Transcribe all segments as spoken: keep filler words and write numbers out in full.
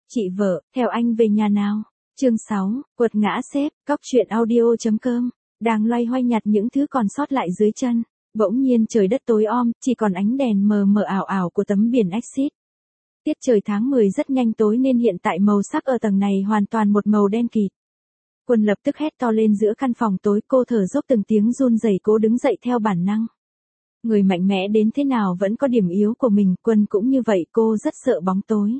Chị vợ, theo anh về nhà nào. Chương sáu, quật ngã sếp, cóc truyện audio.com. Đang loay hoay nhặt những thứ còn sót lại dưới chân. Bỗng nhiên trời đất tối om, chỉ còn ánh đèn mờ mờ ảo ảo của tấm biển Exit. Tiết trời tháng mười rất nhanh tối nên hiện tại màu sắc ở tầng này hoàn toàn một màu đen kịt. Quân lập tức hét to lên giữa căn phòng tối, cô thở dốc từng tiếng run rẩy cố đứng dậy theo bản năng. Người mạnh mẽ đến thế nào vẫn có điểm yếu của mình, Quân cũng như vậy, cô rất sợ bóng tối.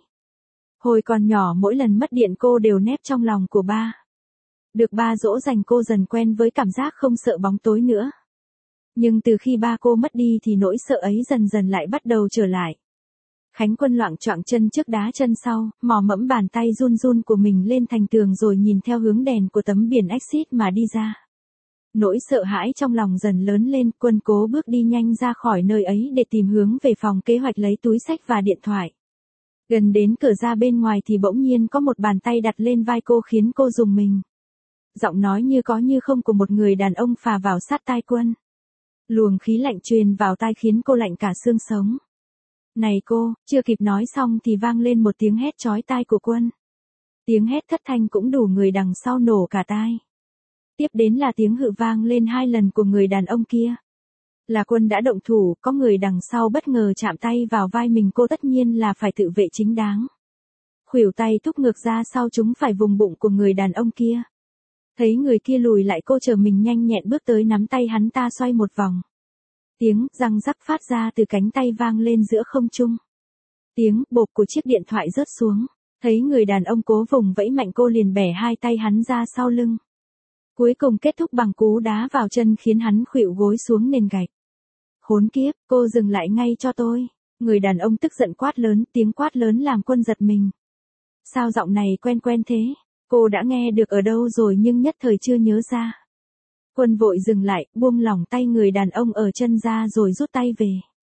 Hồi còn nhỏ mỗi lần mất điện cô đều nép trong lòng của ba. Được ba dỗ dành cô dần quen với cảm giác không sợ bóng tối nữa. Nhưng từ khi ba cô mất đi thì nỗi sợ ấy dần dần lại bắt đầu trở lại. Khánh Quân loạng choạng chân trước đá chân sau, mò mẫm bàn tay run run của mình lên thành tường rồi nhìn theo hướng đèn của tấm biển Exit mà đi ra. Nỗi sợ hãi trong lòng dần lớn lên, Quân cố bước đi nhanh ra khỏi nơi ấy để tìm hướng về phòng kế hoạch lấy túi xách và điện thoại. Gần đến cửa ra bên ngoài thì bỗng nhiên có một bàn tay đặt lên vai cô khiến cô rùng mình. Giọng nói như có như không của một người đàn ông phà vào sát tai Quân. Luồng khí lạnh truyền vào tai khiến cô lạnh cả xương sống. Này cô, chưa kịp nói xong thì vang lên một tiếng hét chói tai của Quân. Tiếng hét thất thanh cũng đủ người đằng sau nổ cả tai. Tiếp đến là tiếng hự vang lên hai lần của người đàn ông kia. Là Quân đã động thủ, có người đằng sau bất ngờ chạm tay vào vai mình, cô tất nhiên là phải tự vệ chính đáng. Khuỷu tay thúc ngược ra sau chúng phải vùng bụng của người đàn ông kia. Thấy người kia lùi lại, cô chờ mình nhanh nhẹn bước tới nắm tay hắn ta xoay một vòng. Tiếng răng rắc phát ra từ cánh tay vang lên giữa không trung. Tiếng bộp của chiếc điện thoại rớt xuống. Thấy người đàn ông cố vùng vẫy mạnh, cô liền bẻ hai tay hắn ra sau lưng. Cuối cùng kết thúc bằng cú đá vào chân khiến hắn khuỵu gối xuống nền gạch. Khốn kiếp, cô dừng lại ngay cho tôi. Người đàn ông tức giận quát lớn, tiếng quát lớn làm Quân giật mình. Sao giọng này quen quen thế? Cô đã nghe được ở đâu rồi nhưng nhất thời chưa nhớ ra. Quân vội dừng lại, buông lỏng tay người đàn ông ở chân ra rồi rút tay về.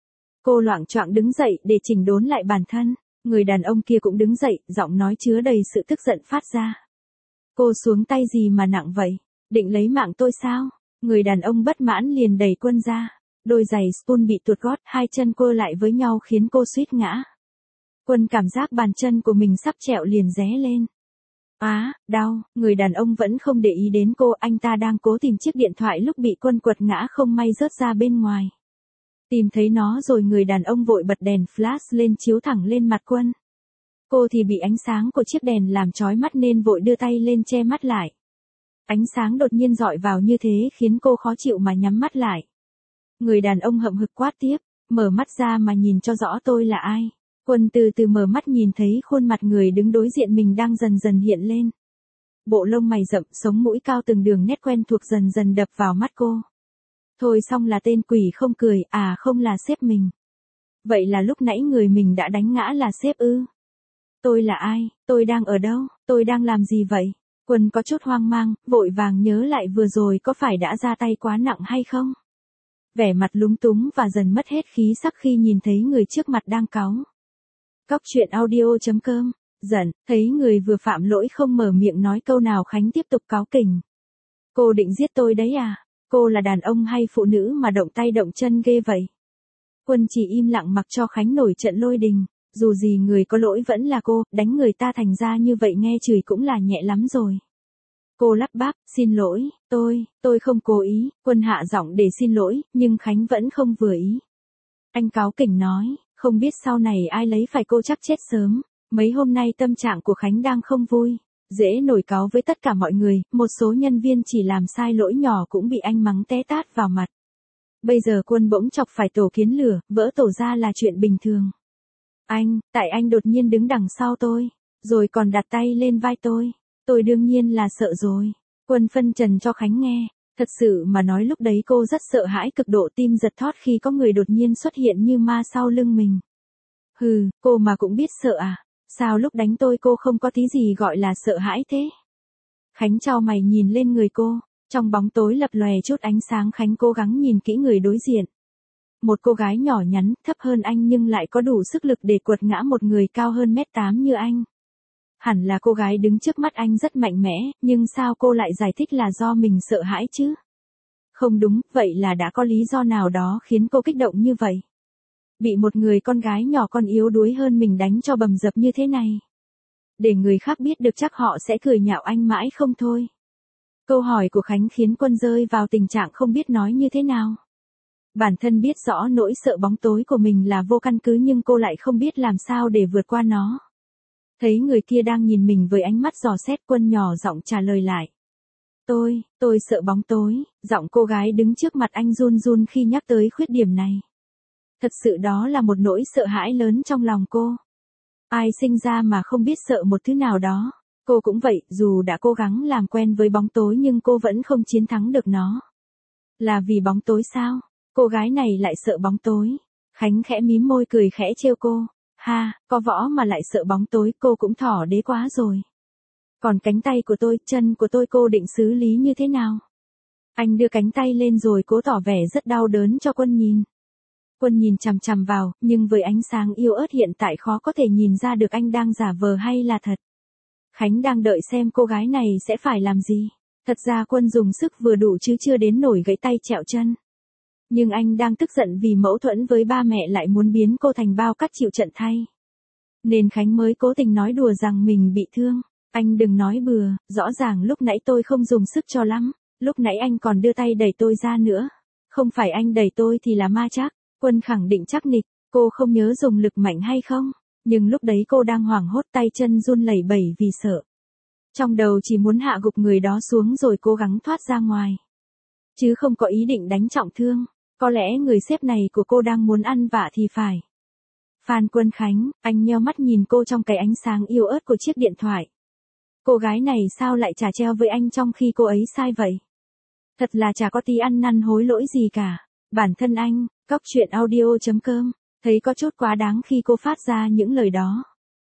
Cô loạng choạng đứng dậy để chỉnh đốn lại bản thân. Người đàn ông kia cũng đứng dậy, giọng nói chứa đầy sự tức giận phát ra. Cô xuống tay gì mà nặng vậy? Định lấy mạng tôi sao? Người đàn ông bất mãn liền đẩy Quân ra. Đôi giày Spoon bị tuột gót, hai chân cô lại với nhau khiến cô suýt ngã. Quân cảm giác bàn chân của mình sắp trẹo liền ré lên. Á, đau, người đàn ông vẫn không để ý đến cô, anh ta đang cố tìm chiếc điện thoại lúc bị Quân quật ngã không may rớt ra bên ngoài. Tìm thấy nó rồi người đàn ông vội bật đèn flash lên chiếu thẳng lên mặt Quân. Cô thì bị ánh sáng của chiếc đèn làm chói mắt nên vội đưa tay lên che mắt lại. Ánh sáng đột nhiên dọi vào như thế khiến cô khó chịu mà nhắm mắt lại. Người đàn ông hậm hực quát tiếp, mở mắt ra mà nhìn cho rõ tôi là ai. Quân từ từ mở mắt nhìn thấy khuôn mặt người đứng đối diện mình đang dần dần hiện lên. Bộ lông mày rậm, sống mũi cao, từng đường nét quen thuộc dần dần đập vào mắt cô. Thôi xong là tên quỷ không cười, à không là sếp mình. Vậy là lúc nãy người mình đã đánh ngã là sếp ư? Tôi là ai, tôi đang ở đâu, tôi đang làm gì vậy? Quân có chút hoang mang, vội vàng nhớ lại vừa rồi có phải đã ra tay quá nặng hay không? Vẻ mặt lúng túng và dần mất hết khí sắc khi nhìn thấy người trước mặt đang cáu. Cóc truyện audio.com. Giận, thấy người vừa phạm lỗi không mở miệng nói câu nào, Khánh tiếp tục cáu kỉnh. Cô định giết tôi đấy à? Cô là đàn ông hay phụ nữ mà động tay động chân ghê vậy? Quân chỉ im lặng mặc cho Khánh nổi trận lôi đình. Dù gì người có lỗi vẫn là cô, đánh người ta thành ra như vậy nghe chửi cũng là nhẹ lắm rồi. Cô lắp bắp, xin lỗi, tôi, tôi không cố ý. Quân hạ giọng để xin lỗi, nhưng Khánh vẫn không vừa ý. Anh cáu kỉnh nói, không biết sau này ai lấy phải cô chắc chết sớm. Mấy hôm nay tâm trạng của Khánh đang không vui, dễ nổi cáu với tất cả mọi người, một số nhân viên chỉ làm sai lỗi nhỏ cũng bị anh mắng té tát vào mặt. Bây giờ Quân bỗng chọc phải tổ kiến lửa, vỡ tổ ra là chuyện bình thường. Anh, tại anh đột nhiên đứng đằng sau tôi, rồi còn đặt tay lên vai tôi. Tôi đương nhiên là sợ rồi. Quân phân trần cho Khánh nghe. Thật sự mà nói lúc đấy cô rất sợ hãi cực độ, tim giật thót khi có người đột nhiên xuất hiện như ma sau lưng mình. Hừ, cô mà cũng biết sợ à? Sao lúc đánh tôi cô không có tí gì gọi là sợ hãi thế? Khánh chau mày nhìn lên người cô. Trong bóng tối lập lòe chút ánh sáng, Khánh cố gắng nhìn kỹ người đối diện. Một cô gái nhỏ nhắn, thấp hơn anh nhưng lại có đủ sức lực để quật ngã một người cao hơn mét tám như anh. Hẳn là cô gái đứng trước mắt anh rất mạnh mẽ, nhưng sao cô lại giải thích là do mình sợ hãi chứ? Không đúng, vậy là đã có lý do nào đó khiến cô kích động như vậy. Bị một người con gái nhỏ con yếu đuối hơn mình đánh cho bầm dập như thế này. Để người khác biết được chắc họ sẽ cười nhạo anh mãi không thôi. Câu hỏi của Khánh khiến Quân rơi vào tình trạng không biết nói như thế nào. Bản thân biết rõ nỗi sợ bóng tối của mình là vô căn cứ nhưng cô lại không biết làm sao để vượt qua nó. Thấy người kia đang nhìn mình với ánh mắt dò xét, Quân nhỏ giọng trả lời lại. Tôi, tôi sợ bóng tối. Giọng cô gái đứng trước mặt anh run run khi nhắc tới khuyết điểm này. Thật sự đó là một nỗi sợ hãi lớn trong lòng cô. Ai sinh ra mà không biết sợ một thứ nào đó. Cô cũng vậy, dù đã cố gắng làm quen với bóng tối nhưng cô vẫn không chiến thắng được nó. Là vì bóng tối sao? Cô gái này lại sợ bóng tối. Khánh khẽ mím môi cười khẽ trêu cô. Ha, có võ mà lại sợ bóng tối, cô cũng thỏ đế quá rồi. Còn cánh tay của tôi, chân của tôi cô định xử lý như thế nào? Anh đưa cánh tay lên rồi cố tỏ vẻ rất đau đớn cho Quân nhìn. Quân nhìn chằm chằm vào, nhưng với ánh sáng yếu ớt hiện tại khó có thể nhìn ra được anh đang giả vờ hay là thật. Khánh đang đợi xem cô gái này sẽ phải làm gì. Thật ra Quân dùng sức vừa đủ chứ chưa đến nổi gãy tay trẹo chân. Nhưng anh đang tức giận vì mâu thuẫn với ba mẹ lại muốn biến cô thành bao cát chịu trận thay. Nên Khánh mới cố tình nói đùa rằng mình bị thương. Anh đừng nói bừa, rõ ràng lúc nãy tôi không dùng sức cho lắm. Lúc nãy anh còn đưa tay đẩy tôi ra nữa. Không phải anh đẩy tôi thì là ma chắc. Quân khẳng định chắc nịch, cô không nhớ dùng lực mạnh hay không. Nhưng lúc đấy cô đang hoảng hốt, tay chân run lẩy bẩy vì sợ. Trong đầu chỉ muốn hạ gục người đó xuống rồi cố gắng thoát ra ngoài. Chứ không có ý định đánh trọng thương. Có lẽ người sếp này của cô đang muốn ăn vạ thì phải. Phan Quân Khánh, anh nheo mắt nhìn cô trong cái ánh sáng yếu ớt của chiếc điện thoại. Cô gái này sao lại chả treo với anh trong khi cô ấy sai vậy? Thật là chả có tí ăn năn hối lỗi gì cả. Bản thân anh, Cóc Truyện Audio chấm com, thấy có chút quá đáng khi cô phát ra những lời đó.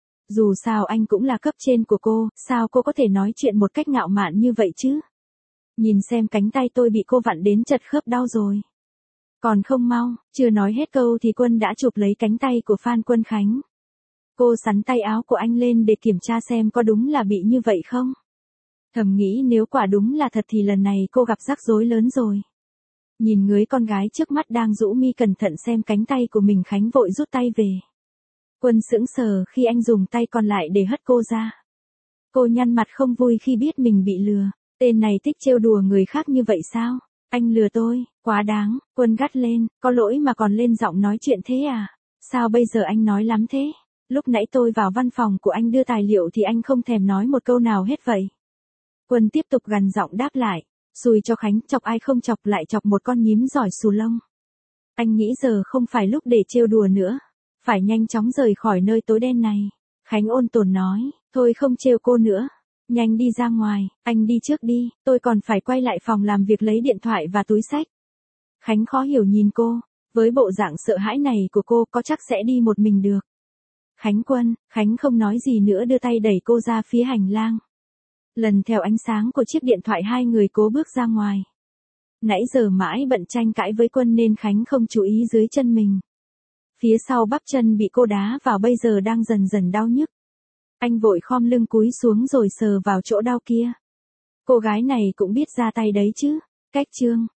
Dù sao anh cũng là cấp trên của cô, sao cô có thể nói chuyện một cách ngạo mạn như vậy chứ? Nhìn xem cánh tay tôi bị cô vặn đến chật khớp đau rồi. Còn không mau, chưa nói hết câu thì Quân đã chụp lấy cánh tay của Phan Quân Khánh. Cô xắn tay áo của anh lên để kiểm tra xem có đúng là bị như vậy không. Thầm nghĩ nếu quả đúng là thật thì lần này cô gặp rắc rối lớn rồi. Nhìn người con gái trước mắt đang rũ mi cẩn thận xem cánh tay của mình, Khánh vội rút tay về. Quân sững sờ khi anh dùng tay còn lại để hất cô ra. Cô nhăn mặt không vui khi biết mình bị lừa. Tên này thích trêu đùa người khác như vậy sao? Anh lừa tôi, quá đáng. Quân gắt lên, có lỗi mà còn lên giọng nói chuyện thế à? Sao bây giờ anh nói lắm thế? Lúc nãy tôi vào văn phòng của anh đưa tài liệu thì anh không thèm nói một câu nào hết vậy. Quân tiếp tục gằn giọng đáp lại. Xui cho Khánh, chọc ai không chọc lại chọc một con nhím giỏi xù lông. Anh nghĩ giờ không phải lúc để trêu đùa nữa. Phải nhanh chóng rời khỏi nơi tối đen này. Khánh ôn tồn nói, thôi không trêu cô nữa. Nhanh đi ra ngoài, anh đi trước đi, tôi còn phải quay lại phòng làm việc lấy điện thoại và túi xách. Khánh khó hiểu nhìn cô, với bộ dạng sợ hãi này của cô có chắc sẽ đi một mình được. Khánh Quân, Khánh không nói gì nữa đưa tay đẩy cô ra phía hành lang. Lần theo ánh sáng của chiếc điện thoại hai người cố bước ra ngoài. Nãy giờ mãi bận tranh cãi với Quân nên Khánh không chú ý dưới chân mình. Phía sau bắp chân bị cô đá vào bây giờ đang dần dần đau nhức. Anh vội khom lưng cúi xuống rồi sờ vào chỗ đau kia. Cô gái này cũng biết ra tay đấy chứ. Cách chương.